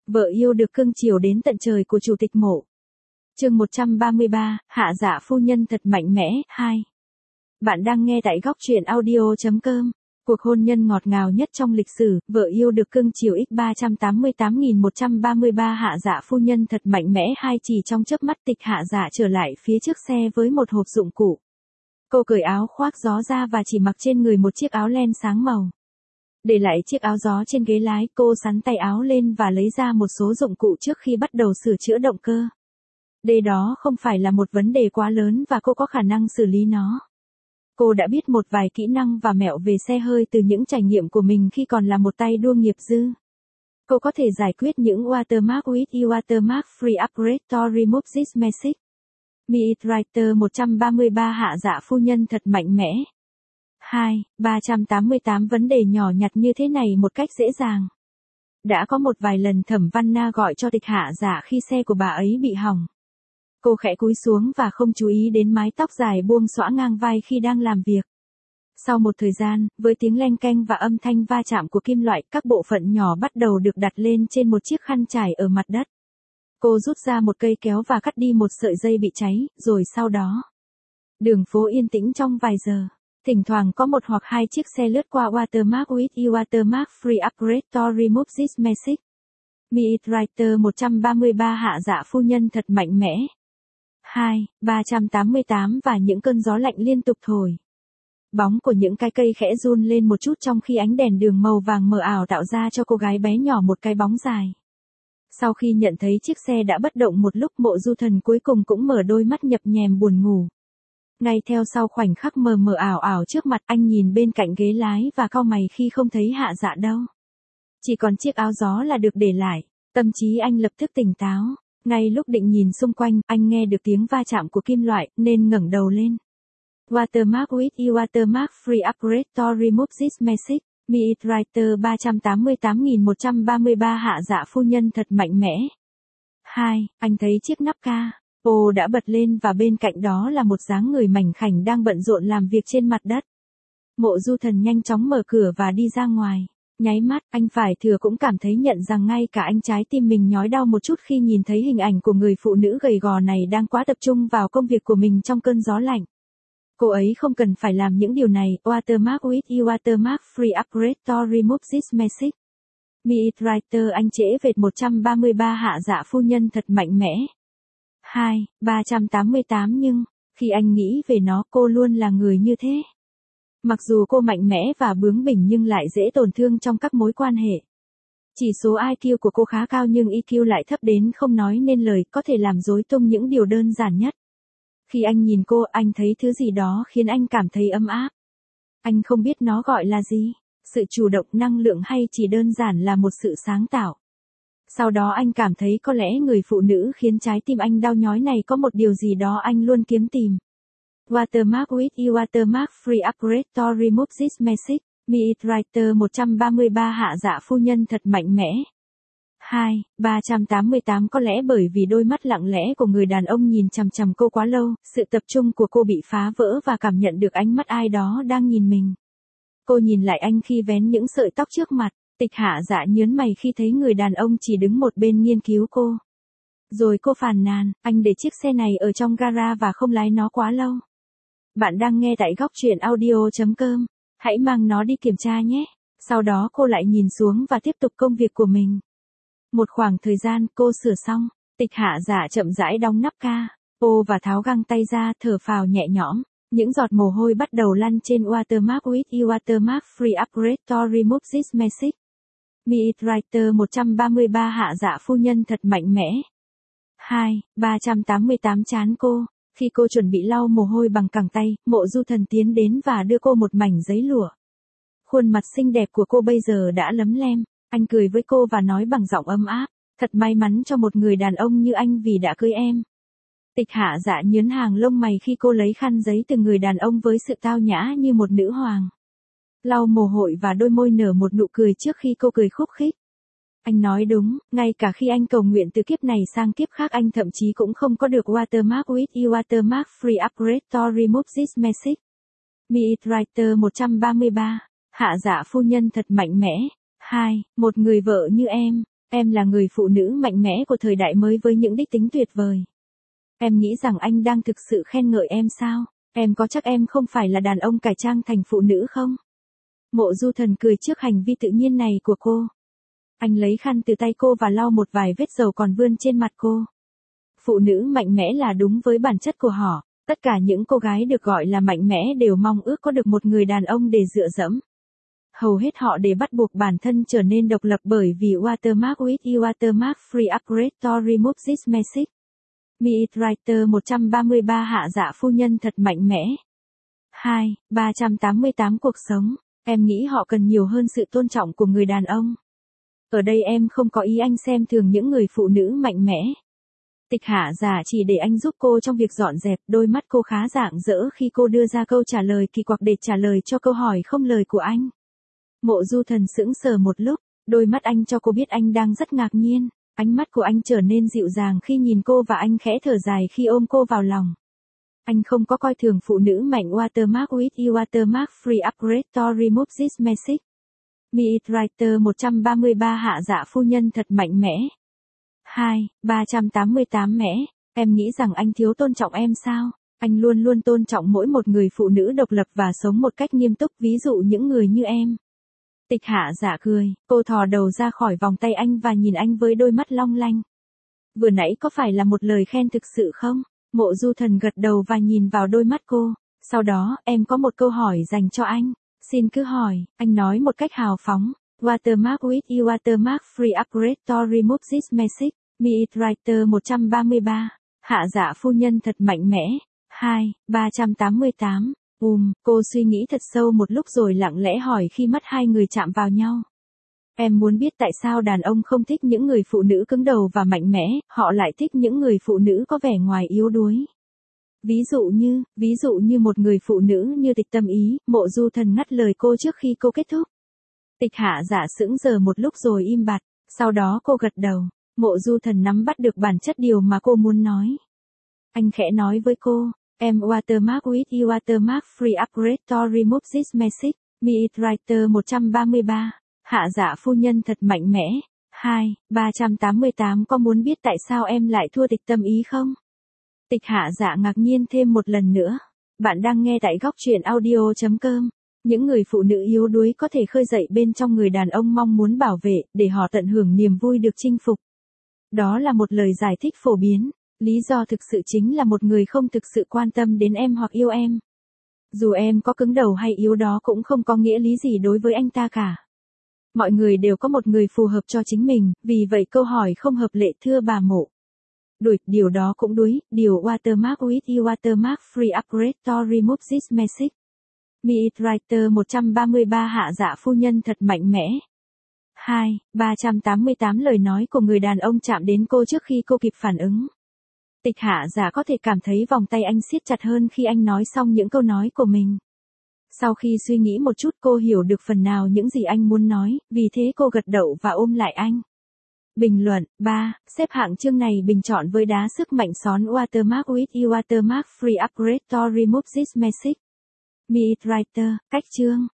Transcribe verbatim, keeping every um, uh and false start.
Vợ yêu được cưng chiều đến tận trời của Chủ tịch Mộ. Chương một trăm ba mươi ba, Hạ Dạ phu nhân thật mạnh mẽ, hai. Bạn đang nghe tại góc truyện audio chấm com. Cuộc hôn nhân ngọt ngào nhất trong lịch sử, vợ yêu được cưng chiều x ba trăm tám mươi tám nghìn một trăm ba mươi ba Hạ Dạ phu nhân thật mạnh mẽ hai chỉ trong chớp mắt Tịch Hạ Dạ trở lại phía trước xe với một hộp dụng cụ. Cô cởi áo khoác gió ra và chỉ mặc trên người một chiếc áo len sáng màu. Để lại chiếc áo gió trên ghế lái, cô xắn tay áo lên và lấy ra một số dụng cụ trước khi bắt đầu sửa chữa động cơ. Đây đó không phải là một vấn đề quá lớn và cô có khả năng xử lý nó. Cô đã biết một vài kỹ năng và mẹo về xe hơi từ những trải nghiệm của mình khi còn là một tay đua nghiệp dư. Cô có thể giải quyết những watermark with e watermark free upgrade to remove this message. Meet Writer một trăm ba mươi ba Hạ Dạ phu nhân thật mạnh mẽ. hai. ba trăm tám mươi tám vấn đề nhỏ nhặt như thế này một cách dễ dàng. Đã có một vài lần Thẩm Văn Na gọi cho Tịch Hạ Dạ khi xe của bà ấy bị hỏng. Cô khẽ cúi xuống và không chú ý đến mái tóc dài buông xõa ngang vai khi đang làm việc. Sau một thời gian, với tiếng leng keng và âm thanh va chạm của kim loại, các bộ phận nhỏ bắt đầu được đặt lên trên một chiếc khăn trải ở mặt đất. Cô rút ra một cây kéo và cắt đi một sợi dây bị cháy, rồi sau đó. Đường phố yên tĩnh trong vài giờ. Thỉnh thoảng có một hoặc hai chiếc xe lướt qua watermark with e watermark free upgrade to remove this message. Meet Writer một trăm ba mươi ba Hạ Dạ phu nhân thật mạnh mẽ. hai. ba trăm tám mươi tám và những cơn gió lạnh liên tục thổi. Bóng của những cái cây khẽ run lên một chút trong khi ánh đèn đường màu vàng mờ ảo tạo ra cho cô gái bé nhỏ một cái bóng dài. Sau khi nhận thấy chiếc xe đã bất động một lúc, Mộ Du Thần cuối cùng cũng mở đôi mắt nhập nhèm buồn ngủ. Ngay theo sau khoảnh khắc mờ mờ ảo ảo trước mặt, anh nhìn bên cạnh ghế lái và cau mày khi không thấy Hạ Dạ đâu. Chỉ còn chiếc áo gió là được để lại. Tâm trí anh lập tức tỉnh táo. Ngay lúc định nhìn xung quanh, anh nghe được tiếng va chạm của kim loại, nên ngẩng đầu lên. Watermark with e watermark free upgrade to remove this message. Meet Writer ba trăm tám mươi tám nghìn một trăm ba mươi ba Hạ Dạ phu nhân thật mạnh mẽ. hai. Anh thấy chiếc nắp ca. Ô đã bật lên và bên cạnh đó là một dáng người mảnh khảnh đang bận rộn làm việc trên mặt đất. Mộ Du Thần nhanh chóng mở cửa và đi ra ngoài. Nháy mắt, anh phải thừa cũng cảm thấy nhận rằng ngay cả anh trái tim mình nhói đau một chút khi nhìn thấy hình ảnh của người phụ nữ gầy gò này đang quá tập trung vào công việc của mình trong cơn gió lạnh. Cô ấy không cần phải làm những điều này. Watermark with e watermark free upgrade to remove this message. Meet Writer anh trễ vệt một trăm ba mươi ba Hạ Dạ phu nhân thật mạnh mẽ. hai. ba trăm tám mươi tám nhưng, khi anh nghĩ về nó, cô luôn là người như thế. Mặc dù cô mạnh mẽ và bướng bỉnh nhưng lại dễ tổn thương trong các mối quan hệ. Chỉ số i kiu của cô khá cao nhưng e kiu lại thấp đến không nói nên lời, có thể làm rối tung những điều đơn giản nhất. Khi anh nhìn cô, anh thấy thứ gì đó khiến anh cảm thấy ấm áp. Anh không biết nó gọi là gì, sự chủ động, năng lượng hay chỉ đơn giản là một sự sáng tạo. Sau đó anh cảm thấy có lẽ người phụ nữ khiến trái tim anh đau nhói này có một điều gì đó anh luôn kiếm tìm. Watermark with e watermark free upgrade to remove this message. Meet Writer một trăm ba mươi ba Hạ Dạ phu nhân thật mạnh mẽ. hai. ba trăm tám mươi tám có lẽ bởi vì đôi mắt lặng lẽ của người đàn ông nhìn chằm chằm cô quá lâu, sự tập trung của cô bị phá vỡ và cảm nhận được ánh mắt ai đó đang nhìn mình. Cô nhìn lại anh khi vén những sợi tóc trước mặt. Tịch Hạ Dạ nhớn mày khi thấy người đàn ông chỉ đứng một bên nghiên cứu cô. Rồi cô phàn nàn, anh để chiếc xe này ở trong gara và không lái nó quá lâu. Bạn đang nghe tại góc truyện audio chấm com. Hãy mang nó đi kiểm tra nhé. Sau đó cô lại nhìn xuống và tiếp tục công việc của mình. Một khoảng thời gian cô sửa xong, Tịch Hạ Dạ chậm rãi đóng nắp ca, ô và tháo găng tay ra, thở phào nhẹ nhõm. Những giọt mồ hôi bắt đầu lăn trên Watermark with e watermark free upgrade to remove this message. Meet Writer một trăm ba mươi ba Hạ Dạ phu nhân thật mạnh mẽ. hai. ba trăm tám mươi tám chán cô. Khi cô chuẩn bị lau mồ hôi bằng cẳng tay, Mộ Du Thần tiến đến và đưa cô một mảnh giấy lụa. Khuôn mặt xinh đẹp của cô bây giờ đã lấm lem. Anh cười với cô và nói bằng giọng ấm áp, thật may mắn cho một người đàn ông như anh vì đã cưới em. Tịch Hạ Dạ nhớn hàng lông mày khi cô lấy khăn giấy từ người đàn ông với sự tao nhã như một nữ hoàng. Lau mồ hôi và đôi môi nở một nụ cười trước khi cô cười khúc khích. Anh nói đúng, ngay cả khi anh cầu nguyện từ kiếp này sang kiếp khác anh thậm chí cũng không có được Watermark with e watermark free upgrade to remove this message. Meet Writer một trăm ba mươi ba Hạ Dạ phu nhân thật mạnh mẽ. hai. Một người vợ như em. Em là người phụ nữ mạnh mẽ của thời đại mới với những đích tính tuyệt vời. Em nghĩ rằng anh đang thực sự khen ngợi em sao? Em có chắc em không phải là đàn ông cải trang thành phụ nữ không? Mộ Du Thần cười trước hành vi tự nhiên này của cô. Anh lấy khăn từ tay cô và lau một vài vết dầu còn vươn trên mặt cô. Phụ nữ mạnh mẽ là đúng với bản chất của họ. Tất cả những cô gái được gọi là mạnh mẽ đều mong ước có được một người đàn ông để dựa dẫm. Hầu hết họ đều bắt buộc bản thân trở nên độc lập bởi vì Watermark with you Watermark free upgrade to remove this message. Meet Writer một trăm ba mươi ba Hạ dạ phu nhân thật mạnh mẽ. hai. ba trăm tám mươi tám Cuộc sống. Em nghĩ họ cần nhiều hơn sự tôn trọng của người đàn ông. Ở đây em không có ý anh xem thường những người phụ nữ mạnh mẽ. Tịch Hạ giả chỉ để anh giúp cô trong việc dọn dẹp, đôi mắt cô khá rạng rỡ khi cô đưa ra câu trả lời kỳ quặc để trả lời cho câu hỏi không lời của anh. Mộ Du Thần sững sờ một lúc, đôi mắt anh cho cô biết anh đang rất ngạc nhiên, ánh mắt của anh trở nên dịu dàng khi nhìn cô và anh khẽ thở dài khi ôm cô vào lòng. Anh không có coi thường phụ nữ mạnh. Watermark with you Watermark free upgrade to remove this message. Meet Writer một trăm ba mươi ba Hạ dạ phu nhân thật mạnh mẽ. hai. ba trăm tám mươi tám Mẽ, em nghĩ rằng anh thiếu tôn trọng em sao? Anh luôn luôn tôn trọng mỗi một người phụ nữ độc lập và sống một cách nghiêm túc, ví dụ những người như em. Tịch Hạ giả cười, cô thò đầu ra khỏi vòng tay anh và nhìn anh với đôi mắt long lanh. Vừa nãy có phải là một lời khen thực sự không? Mộ Du Thần gật đầu và nhìn vào đôi mắt cô. Sau đó, em có một câu hỏi dành cho anh. Xin cứ hỏi, anh nói một cách hào phóng. Watermark with you Watermark free upgrade to remove this message. Meet Writer một trăm ba mươi ba. Hạ dạ phu nhân thật mạnh mẽ. hai. ba trăm tám mươi tám. Ùm, cô suy nghĩ thật sâu một lúc rồi lặng lẽ hỏi khi mắt hai người chạm vào nhau. Em muốn biết tại sao đàn ông không thích những người phụ nữ cứng đầu và mạnh mẽ, họ lại thích những người phụ nữ có vẻ ngoài yếu đuối. Ví dụ như, ví dụ như một người phụ nữ như Tịch Tâm Ý. Mộ Du Thần ngắt lời cô trước khi cô kết thúc. Tịch Hạ giả sững sờ một lúc rồi im bặt, sau đó cô gật đầu. Mộ Du Thần nắm bắt được bản chất điều mà cô muốn nói. Anh khẽ nói với cô, em Watermark with you Watermark free upgrade to remove this message. Meet Writer một trăm ba mươi ba. Hạ dạ phu nhân thật mạnh mẽ. hai. ba trăm tám mươi tám Có muốn biết tại sao em lại thua Tịch Tâm Ý không? Tịch Hạ dạ ngạc nhiên thêm một lần nữa. Bạn đang nghe tại góc truyện audio chấm com. Những người phụ nữ yếu đuối có thể khơi dậy bên trong người đàn ông mong muốn bảo vệ, để họ tận hưởng niềm vui được chinh phục. Đó là một lời giải thích phổ biến. Lý do thực sự chính là một người không thực sự quan tâm đến em hoặc yêu em. Dù em có cứng đầu hay yếu đó cũng không có nghĩa lý gì đối với anh ta cả. Mọi người đều có một người phù hợp cho chính mình, vì vậy câu hỏi không hợp lệ thưa bà Mộ. Đuổi, điều đó cũng đuối, điều Watermark with you Watermark free upgrade to remove this message. Meet Writer một trăm ba mươi ba Hạ dạ phu nhân thật mạnh mẽ. hai. ba trăm tám mươi tám Lời nói của người đàn ông chạm đến cô trước khi cô kịp phản ứng. Tịch Hạ giả có thể cảm thấy vòng tay anh siết chặt hơn khi anh nói xong những câu nói của mình. Sau khi suy nghĩ một chút cô hiểu được phần nào những gì anh muốn nói, vì thế cô gật đầu và ôm lại anh. Bình luận. ba. Xếp hạng chương này bình chọn với đá sức mạnh xón Watermark with you Watermark free upgrade to remove this message. Meet Writer. Cách chương.